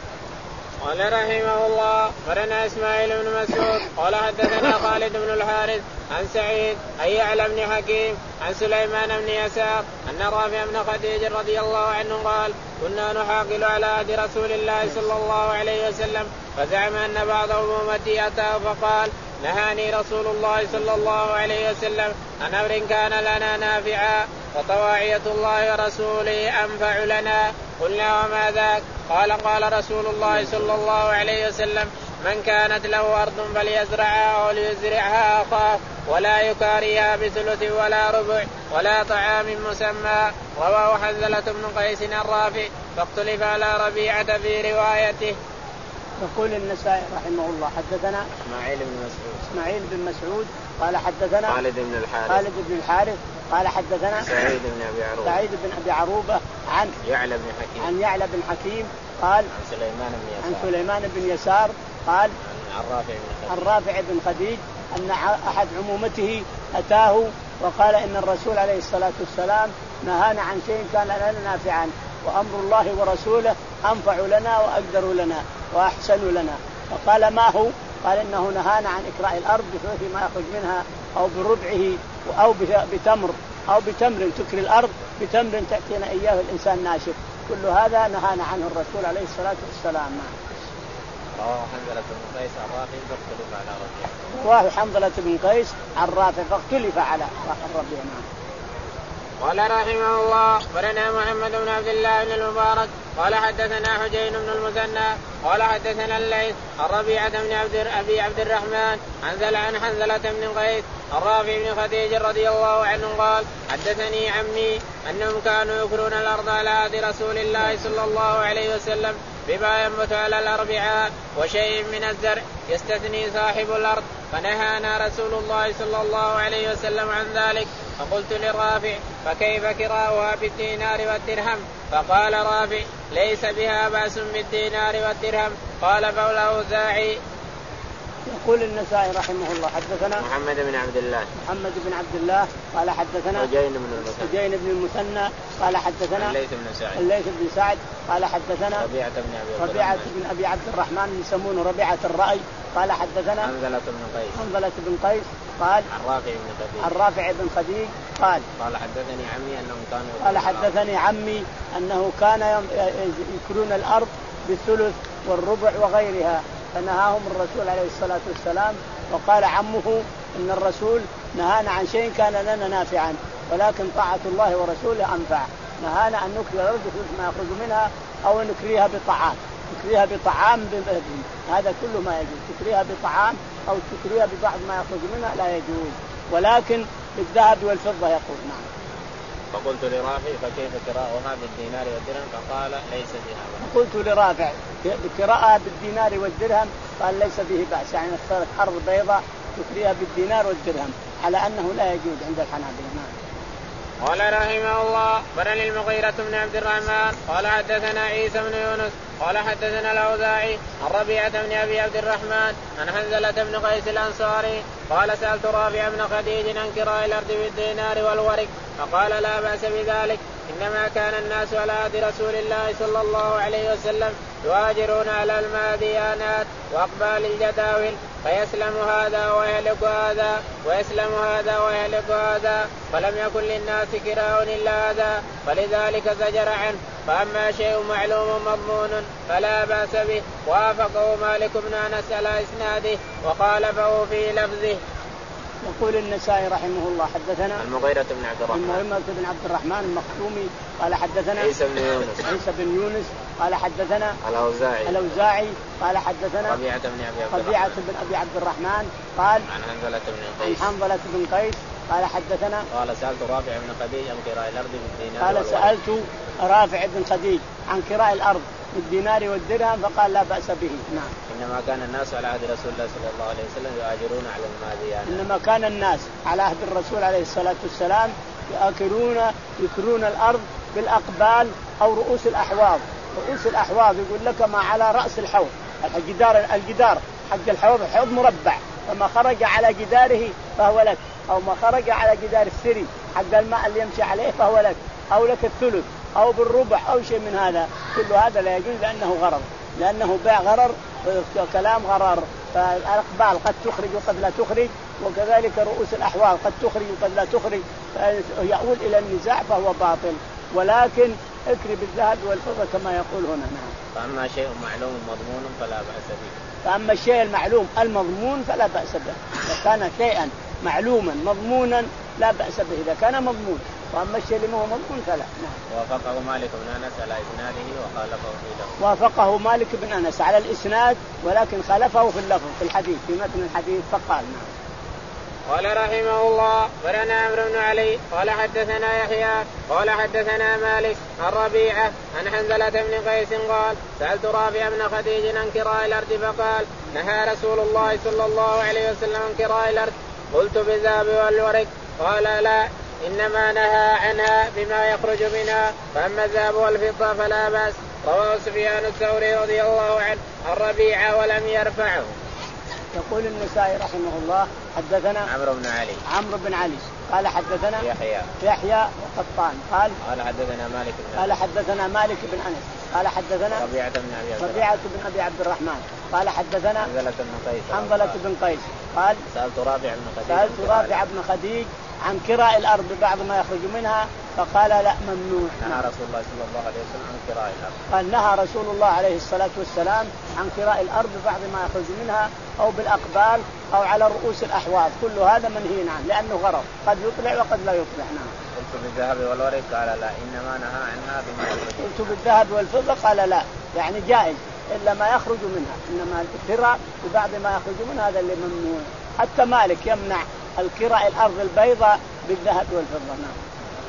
قال رحمه الله قرنا إسماعيل بن مسعود قال حدثنا خالد بن الحارث عن سعيد أي يعلى بن حكيم عن سليمان بن يسار أن رافع بن خديج رضي الله عنه قال كنا نحاقل على عهد رسول الله صلى الله عليه وسلم فزعم أن بعض أمتي أتاه فقال نهاني رسول الله صلى الله عليه وسلم عن أمر كان لنا نافعا وطواعية الله ورسوله أنفع لنا. قلنا وما ذاك؟ قال قال رسول الله صلى الله عليه وسلم من كانت له أرض فليزرعها أو ليزرعها أخاه ولا يكاريها بثلث ولا ربع ولا طعام مسمى. رواه حنظلة بن قيس الرافع فاختلف على ربيعة في روايته. يقول النسائي رحمه الله حدثنا إسماعيل بن مسعود إسماعيل بن مسعود قال حدثنا خالد بن الحارث خالد بن الحارث قال حدثنا سعيد بن أبي عروبة سعيد بن أبي عروبة عن يعلى بن حكيم عن يعلى بن حكيم قال عن سليمان بن يسار عن سليمان بن يسار قال عن رافع بن خديج عن رافع بن خديج أن أحد عمومته أتاه وقال إن الرسول عليه الصلاة والسلام نهانا عن شيء كان لنا نافعا وأمر الله ورسوله أنفع لنا وأقدر لنا وأحسن لنا. فقال ما هو؟ قال إنه نهانا عن إكراء الأرض بثلث ما يخرج منها أو بربعه أو بتمر أو بتمر تكري الأرض بتمر تأتينا إياه الإنسان ناشف. كل هذا نهانا عنه الرسول عليه الصلاة والسلام. رواه حنظلة بن قيس عن رافع فاختلف على ربيعة. رواه حنظلة بن قيس عن رافع فاختلف على الربيع. قال رحمه الله قرنا محمد بن عبد الله بن المبارك قال حدثنا حجين بن المثنى قال حدثنا الليث عن ربيعة بن عبد أبي عبد الرحمن عن عن حنظلة بن قيس عن رافع بن خديج رضي الله عنه قال حدثني عمي أنهم كانوا يكرون الأرض على عهد رسول الله صلى الله عليه وسلم بما ينبت على الأربعاء وشيء من الزرع يستثني صاحب الأرض فنهانا رسول الله صلى الله عليه وسلم عن ذلك. فقلت لرافع فكيف كراؤها بالدينار والدرهم؟ فقال رافع ليس بها بأس بالدينار والدرهم. قال فالأوزاعي. يقول النسائي رحمه الله حدثنا محمد بن عبد الله محمد بن عبد الله قال حدثنا حجين بن المثنى حجين بن المثنى قال حدثنا الليث بن سعد الليث بن سعد قال حدثنا ربيعة بن أبي ربيعة بن أبي عبد الرحمن يسمونه ربيعة الرأي قال حدثنا حنظلة بن قيس حنظلة بن قيس قال عن رافع بن خديج عن رافع بن خديج قال قال حدثني عمي أنهم كانوا قال حدثني عمي أنه كان يكرون الأرض بالثلث والربع وغيرها فنهاهم الرسول عليه الصلاة والسلام. وقال عمه إن الرسول نهانا عن شيء كان لنا نافعا ولكن طاعة الله ورسوله أنفع. نهانا أن نكري الأرض ما يخرج منها أو نكريها بطعام تكريها بطعام بمهدي. هذا كله ما يجوز. تكريها بطعام أو تكريها ببعض ما يخرج منها لا يجوز ولكن بالذهب والفضة يقول. نعم. فقلت لرافع فكيف قراءها بالدينار والدرهم؟ فقال ليس بها بأس. قلت لرافع بقراءة بالدينار والدرهم قال ليس به بأس يعني اختارت أرض بيضاء تكريها بالدينار والدرهم على أنه لا يجوز عند الحنابلة. نعم. قال رحمه الله بن المغيرة بن عبد الرحمن قال حدثنا عيسى بن يونس قال حدثنا الأوزاعي عن ربيعة بن أبي عبد الرحمن عن حنظلة بن قيس الأنصاري قال سألت رافع بن خديج عن كراء الأرض بالدينار والورق فقال لا بأس بذلك إنما كان الناس على عهد رسول الله صلى الله عليه وسلم يهاجرون على الماديانات وأقبال الجداول فيسلم هذا ويهلك هذا ويسلم هذا ويهلك هذا فلم يكن للناس كراء إلا هذا فلذلك زجر عنه. فأما شيء معلوم مضمون فلا بأس به. وافقه مالك بن أنس على إسناده وخالفه في لفظه. يقول النسائي رحمه الله حدثنا المغيرة بن عبد الرحمن المغيرة بن عبد الرحمن المخزومي قال حدثنا عيسى بن يونس عيسى بن يونس قال حدثنا الأوزاعي الأوزاعي قال حدثنا ربيعة بن أبي عبد الرحمن ربيعة بن أبي عبد الرحمن قال عن حنظلة بن قيس عن حنظلة بن قيس قال حدثنا قال سألت رافع بن خديج عن كراء الأرض بالدينار قال سألت رافع بن خديج عن كراء الأرض بالدينار والدرهم فقال لا بأس به. نعم. إنما كان الناس على عهد رسول الله صلى الله عليه وسلم يؤاجرون على الماديان. إنما كان الناس على عهد الرسول عليه الصلاة والسلام يأكلون يكرون الأرض بالأقبال أو رؤوس الأحواض. رؤوس الأحواض يقول لك ما على رأس الحوض الجدار الجدار حق الحوض الحوض مربع فما خرج على جداره فهو لك أو ما خرج على جدار السري حق الماء اللي يمشي عليه فهو لك أو لك الثلث أو بالربع أو شيء من هذا. كل هذا لا يجوز لأنه غرر لأنه بيع غرر كلام غرر. فالأقبال قد تخرج وقد لا تخرج وكذلك رؤوس الأحوال قد تخرج وقد لا تخرج يؤول إلى النزاع فهو باطل. ولكن اكري بالذهب والفضة كما يقول هنا. نعم. فأما شيء معلوم مضمون فلا بأس به. فأما الشيء المعلوم المضمون فلا بأس به. إذا كان شيئا معلوما مضمونا لا بأس به إذا كان مضمون. وأما الشيء اللي ما هو مضمون فلا. نعم. وافقه مالك بن أنس على إسناده وخالفه في اللفظ. وافقه مالك بن أنس على الإسناد ولكن خالفه في اللفظ في الحديث في متن الحديث فقال. نعم. قال رحمه الله ولنا عمرو بن علي قال حدثنا يحيى قال حدثنا مالك عن ربيعة عن حنظلة بن قيس قال سألت رافع بن خديج عن كراء الأرض فقال نهى رسول الله صلى الله عليه وسلم عن كراء الأرض. قلت بالذهب والورق قال لا إنما نهى عنها بما يخرج منها فأما الذهب والفضة فلا بأس. رواه سفيان الثوري رضي الله عنه عن ربيعة ولم يرفعه. يقول النسائي رحمه الله حدثنا عمرو بن علي عمرو بن علي قال حدثنا يحيى يحيى وقطان قال قال حدثنا مالك بن قال حدثنا مالك بن أنس قال حدثنا ربيعة بن أبي عبد ربيعة بن أبي عبد الرحمن قال حدثنا حنظلة بن قيس حنظلة بن قيس قال سألت رافع بن خديج سألت رافع بن خديج عن كراء الأرض ببعض ما يخرج منها فقال لا ممنوع. نهى رسول الله صلى الله عليه وسلم عن كراء الأرض. قال نهى رسول الله عليه الصلاة والسلام عن كراء الأرض ببعض ما يخرج منها أو بالأقبال أو على رؤوس الأحواض. كل هذا منهي عنه لأنه غرض قد يطلع وقد لا يطلع. نعم. قلت بالذهب والورق قال لا إنما نهى عنها بما يخرج. قلت بالذهب والفضة قال لا يعني جائز إلا ما يخرج منها إنما الكراء ببعض ما يخرج منها هذا اللي ممنوع. حتى مالك يمنع الكراء الأرض البيضاء بالذهب والفضة. نعم.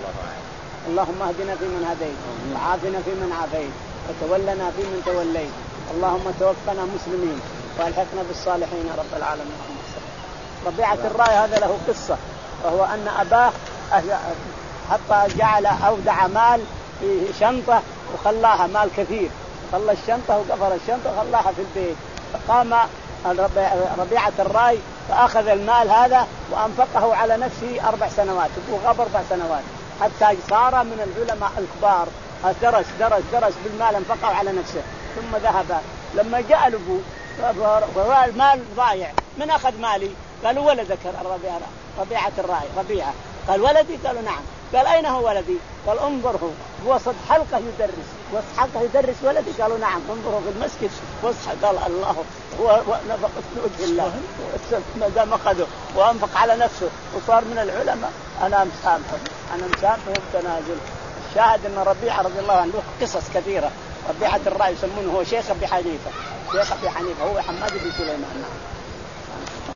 اللهم اهدنا فيمن هديت وعافنا فيمن عافيت وتولنا فيمن توليت اللهم توفنا مسلمين والحقنا بالصالحين يا رب العالمين. ربيعة الرأي هذا له قصة وهو أن أباه حتى جعل أودع مال في شنطة وخلاها مال كثير خلى الشنطة وقفل الشنطة وخلاها في البيت. فقام ربيعة الرأي فأخذ المال هذا وأنفقه على نفسه أربع سنوات وغاب أربع سنوات حتى صار من العلماء الكبار. درس درس درس بالمال انفقه على نفسه ثم ذهب. لما جاء الأبو المال ضايع من أخذ مالي؟ قالوا ولدك ربيعة ربيعة الرأي ربيعة. قال ولدي؟ قالوا نعم. قال أين هو ولدي؟ قال انظره وسط حلقة يدرس وسط حلقة يدرس ولدي. قالوا نعم انظره في المسجد وسط. قال الله ونفق في وجه الله ما دام أخذه وأنفق على نفسه وصار من العلماء. أنا مسامحه أنا مسامحه ومتنازل. الشاهد أن ربيعة رضي الله عنه قصص كثيرة. ربيعة الرأي يسمونه هو شيخ أبي حنيفة شيخ أبي حنيفة هو حماد بن سليمان.